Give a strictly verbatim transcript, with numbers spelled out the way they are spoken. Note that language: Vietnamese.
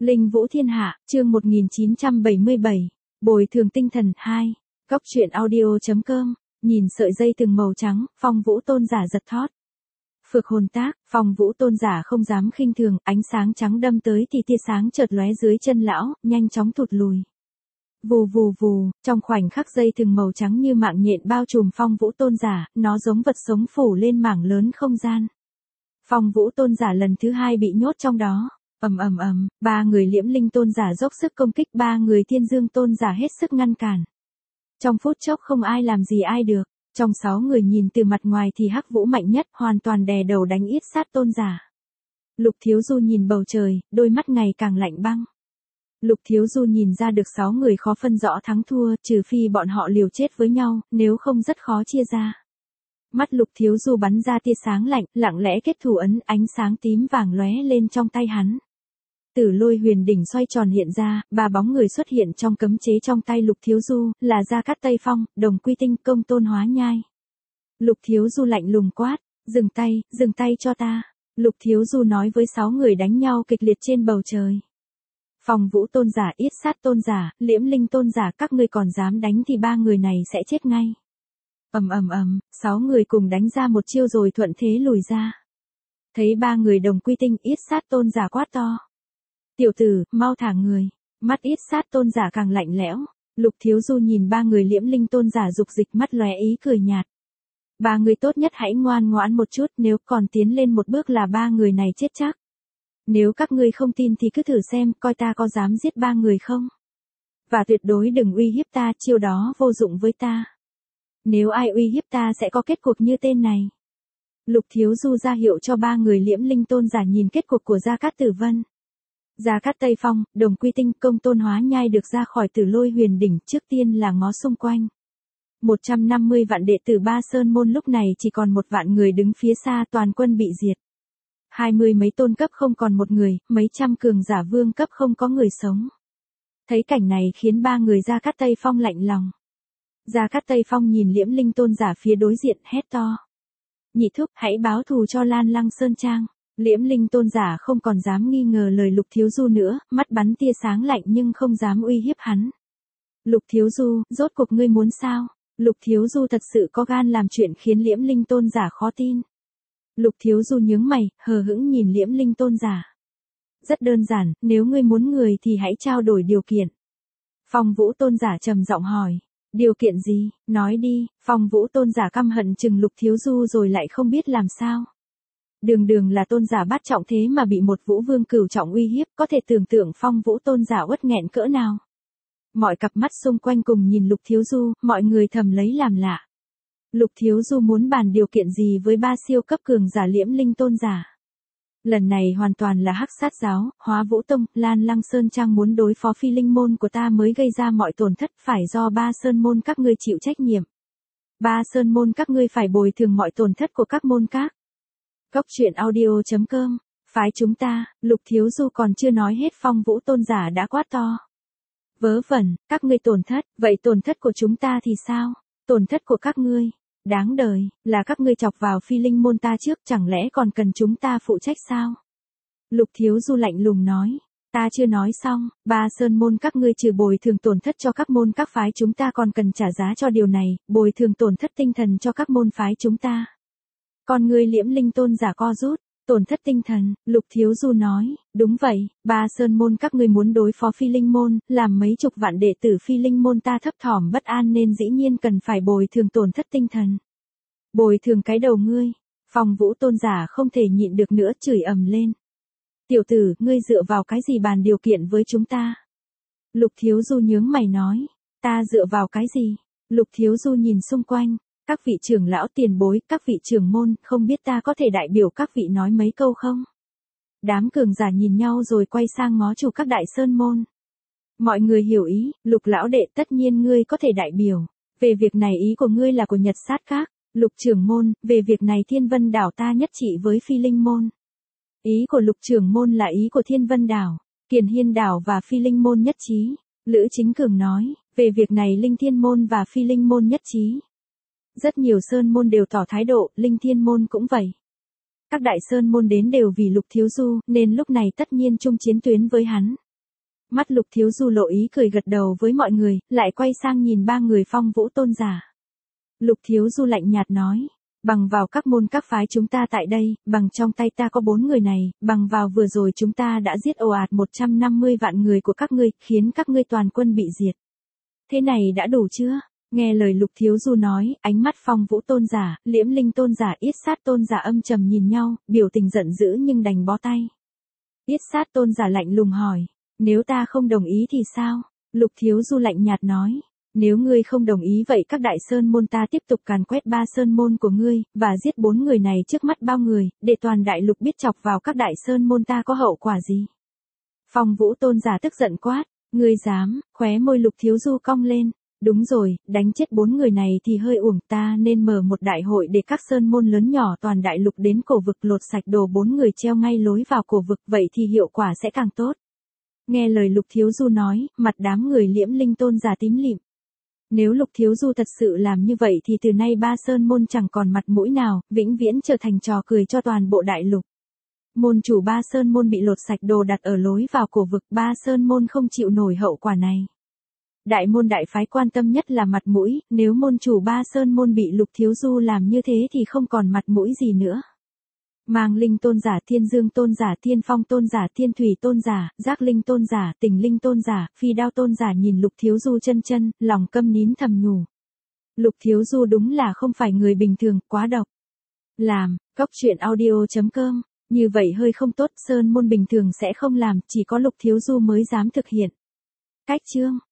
Linh Vũ Thiên Hạ, chương một nghìn chín trăm bảy mươi bảy, Bồi thường tinh thần hai, Cóc truyện audio.com, nhìn sợi dây từng màu trắng, Phong Vũ Tôn giả giật thót. Phược hồn tác, Phong Vũ Tôn giả không dám khinh thường, ánh sáng trắng đâm tới thì tia sáng chợt lóe dưới chân lão, nhanh chóng thụt lùi. Vù vù vù, trong khoảnh khắc dây từng màu trắng như mạng nhện bao trùm Phong Vũ Tôn giả, nó giống vật sống phủ lên mảng lớn không gian. Phong Vũ Tôn giả lần thứ hai bị nhốt trong đó. Ầm ầm ầm, ba người Liễm Linh Tôn giả dốc sức công kích, ba người Thiên Dương Tôn giả hết sức ngăn cản. Trong phút chốc không ai làm gì ai được. Trong sáu người nhìn từ mặt ngoài thì Hắc Vũ mạnh nhất, hoàn toàn đè đầu đánh yết sát Tôn giả. Lục Thiếu Du nhìn bầu trời, đôi mắt ngày càng lạnh băng. Lục Thiếu Du nhìn ra được sáu người khó phân rõ thắng thua, trừ phi bọn họ liều chết với nhau, nếu không rất khó chia ra. Mắt Lục Thiếu Du bắn ra tia sáng lạnh, lặng lẽ kết thủ ấn, ánh sáng tím vàng lóe lên trong tay hắn. Tử Lôi Huyền Đỉnh xoay tròn hiện ra, ba bóng người xuất hiện trong cấm chế trong tay Lục Thiếu Du, là Gia Cát Tây Phong, Đồng Quy Tinh, Công Tôn Hóa Nhai. Lục Thiếu Du lạnh lùng quát, dừng tay, dừng tay cho ta. Lục Thiếu Du nói với sáu người đánh nhau kịch liệt trên bầu trời. Phong Vũ Tôn giả, yết sát Tôn giả, Liễm Linh Tôn giả, các ngươi còn dám đánh thì ba người này sẽ chết ngay. Ầm ầm ầm, sáu người cùng đánh ra một chiêu rồi thuận thế lùi ra. Thấy ba người Đồng Quy Tinh, yết sát Tôn giả quát to. Tiểu tử, mau thả người. Mắt yết sát Tôn giả càng lạnh lẽo. Lục Thiếu Du nhìn ba người Liễm Linh Tôn giả dục dịch, mắt lóe ý cười nhạt. Ba người tốt nhất hãy ngoan ngoãn một chút, nếu còn tiến lên một bước là ba người này chết chắc. Nếu các ngươi không tin thì cứ thử xem, coi ta có dám giết ba người không. Và tuyệt đối đừng uy hiếp ta, chiêu đó vô dụng với ta. Nếu ai uy hiếp ta sẽ có kết cục như tên này. Lục Thiếu Du ra hiệu cho ba người Liễm Linh Tôn giả nhìn kết cục của Gia Cát Tử Vân. Gia Cát Tây Phong, Đồng Quy Tinh, Công Tôn Hóa Nhai được ra khỏi Tử Lôi Huyền Đỉnh, trước tiên là ngó xung quanh. một trăm năm mươi vạn đệ tử Ba Sơn Môn lúc này chỉ còn một vạn người đứng phía xa, toàn quân bị diệt. Hai mươi mấy tôn cấp không còn một người, mấy trăm cường giả vương cấp không có người sống. Thấy cảnh này khiến ba người Gia Cát Tây Phong lạnh lòng. Gia Cát Tây Phong nhìn Liễm Linh Tôn giả phía đối diện, hét to. Nhị thúc, hãy báo thù cho Lan Lăng Sơn Trang. Liễm Linh Tôn giả không còn dám nghi ngờ lời Lục Thiếu Du nữa, mắt bắn tia sáng lạnh nhưng không dám uy hiếp hắn. Lục Thiếu Du, rốt cuộc ngươi muốn sao? Lục Thiếu Du thật sự có gan làm chuyện khiến Liễm Linh Tôn giả khó tin. Lục Thiếu Du nhướng mày, hờ hững nhìn Liễm Linh Tôn giả. Rất đơn giản, nếu ngươi muốn người thì hãy trao đổi điều kiện. Phong Vũ Tôn giả trầm giọng hỏi. Điều kiện gì? Nói đi. Phong Vũ Tôn giả căm hận chừng Lục Thiếu Du rồi lại không biết làm sao. Đường đường là tôn giả bát trọng thế mà bị một Vũ Vương cửu trọng uy hiếp, có thể tưởng tượng Phong Vũ Tôn giả uất nghẹn cỡ nào. Mọi cặp mắt xung quanh cùng nhìn Lục Thiếu Du, mọi người thầm lấy làm lạ. Lục Thiếu Du muốn bàn điều kiện gì với ba siêu cấp cường giả Liễm Linh Tôn giả? Lần này hoàn toàn là Hắc Sát giáo, Hóa Vũ Tông, Lan Lăng Sơn Trang muốn đối phó Phi Linh môn của ta mới gây ra mọi tổn thất, phải do Ba Sơn môn các ngươi chịu trách nhiệm. Ba Sơn môn các ngươi phải bồi thường mọi tổn thất của các môn khác. Cóc truyện audio.com, phái chúng ta. Lục Thiếu Du còn chưa nói hết, Phong Vũ Tôn giả đã quát to. Vớ vẩn, các ngươi tổn thất, vậy tổn thất của chúng ta thì sao? Tổn thất của các ngươi, đáng đời, là các ngươi chọc vào Phi Linh môn ta trước, chẳng lẽ còn cần chúng ta phụ trách sao? Lục Thiếu Du lạnh lùng nói, ta chưa nói xong, Ba Sơn môn các ngươi trừ bồi thường tổn thất cho các môn các phái chúng ta còn cần trả giá cho điều này, bồi thường tổn thất tinh thần cho các môn phái chúng ta. Con ngươi Liễm Linh Tôn giả co rút, tổn thất tinh thần, Lục Thiếu Du nói, đúng vậy, Ba Sơn môn các ngươi muốn đối phó Phi Linh môn, làm mấy chục vạn đệ tử Phi Linh môn ta thấp thỏm bất an nên dĩ nhiên cần phải bồi thường tổn thất tinh thần. Bồi thường cái đầu ngươi. Phong Vũ Tôn giả không thể nhịn được nữa, chửi ầm lên. Tiểu tử, ngươi dựa vào cái gì bàn điều kiện với chúng ta? Lục Thiếu Du nhướng mày nói, ta dựa vào cái gì? Lục Thiếu Du nhìn xung quanh. Các vị trưởng lão tiền bối, các vị trưởng môn, không biết ta có thể đại biểu các vị nói mấy câu không? Đám cường giả nhìn nhau rồi quay sang ngó chủ các đại sơn môn. Mọi người hiểu ý, Lục lão đệ tất nhiên ngươi có thể đại biểu. Về việc này ý của ngươi là của Nhật Sát Các. Lục trưởng môn, về việc này Thiên Vân đảo ta nhất trị với Phi Linh môn. Ý của Lục trưởng môn là ý của Thiên Vân đảo, Kiền Hiên đảo và Phi Linh môn nhất trí. Lữ Chính Cường nói, về việc này Linh Thiên môn và Phi Linh môn nhất trí. Rất nhiều sơn môn đều tỏ thái độ, Linh Thiên môn cũng vậy. Các đại sơn môn đến đều vì Lục Thiếu Du, nên lúc này tất nhiên chung chiến tuyến với hắn. Mắt Lục Thiếu Du lộ ý cười gật đầu với mọi người, lại quay sang nhìn ba người Phong Vũ Tôn giả. Lục Thiếu Du lạnh nhạt nói, bằng vào các môn các phái chúng ta tại đây, bằng trong tay ta có bốn người này, bằng vào vừa rồi chúng ta đã giết ồ ạt một trăm năm mươi vạn người của các ngươi, khiến các ngươi toàn quân bị diệt. Thế này đã đủ chưa? Nghe lời Lục Thiếu Du nói, ánh mắt Phong Vũ Tôn giả, Liễm Linh Tôn giả, Yết Sát Tôn giả âm trầm nhìn nhau, biểu tình giận dữ nhưng đành bó tay. Yết Sát Tôn giả lạnh lùng hỏi, nếu ta không đồng ý thì sao? Lục Thiếu Du lạnh nhạt nói, nếu ngươi không đồng ý vậy các đại sơn môn ta tiếp tục càn quét ba sơn môn của ngươi, và giết bốn người này trước mắt bao người, để toàn đại lục biết chọc vào các đại sơn môn ta có hậu quả gì. Phong Vũ Tôn giả tức giận quát, ngươi dám? Khóe môi Lục Thiếu Du cong lên. Đúng rồi, đánh chết bốn người này thì hơi uổng, ta nên mở một đại hội để các sơn môn lớn nhỏ toàn đại lục đến cổ vực lột sạch đồ bốn người treo ngay lối vào cổ vực, vậy thì hiệu quả sẽ càng tốt. Nghe lời Lục Thiếu Du nói, mặt đám người Liễm Linh Tôn giả tím lịm. Nếu Lục Thiếu Du thật sự làm như vậy thì từ nay ba sơn môn chẳng còn mặt mũi nào, vĩnh viễn trở thành trò cười cho toàn bộ đại lục. Môn chủ ba sơn môn bị lột sạch đồ đặt ở lối vào cổ vực, ba sơn môn không chịu nổi hậu quả này. Đại môn đại phái quan tâm nhất là mặt mũi, nếu môn chủ ba sơn môn bị Lục Thiếu Du làm như thế thì không còn mặt mũi gì nữa. Mang Linh Tôn giả, Thiên Dương Tôn giả, Thiên Phong Tôn giả, Thiên Thủy Tôn giả, Giác Linh Tôn giả, Tình Linh Tôn giả, Phi Đao Tôn giả nhìn Lục Thiếu Du chân chân, lòng câm nín thầm nhủ. Lục Thiếu Du đúng là không phải người bình thường, quá độc. Làm, Cóc Truyện Audio chấm com, như vậy hơi không tốt, sơn môn bình thường sẽ không làm, chỉ có Lục Thiếu Du mới dám thực hiện. Cách chương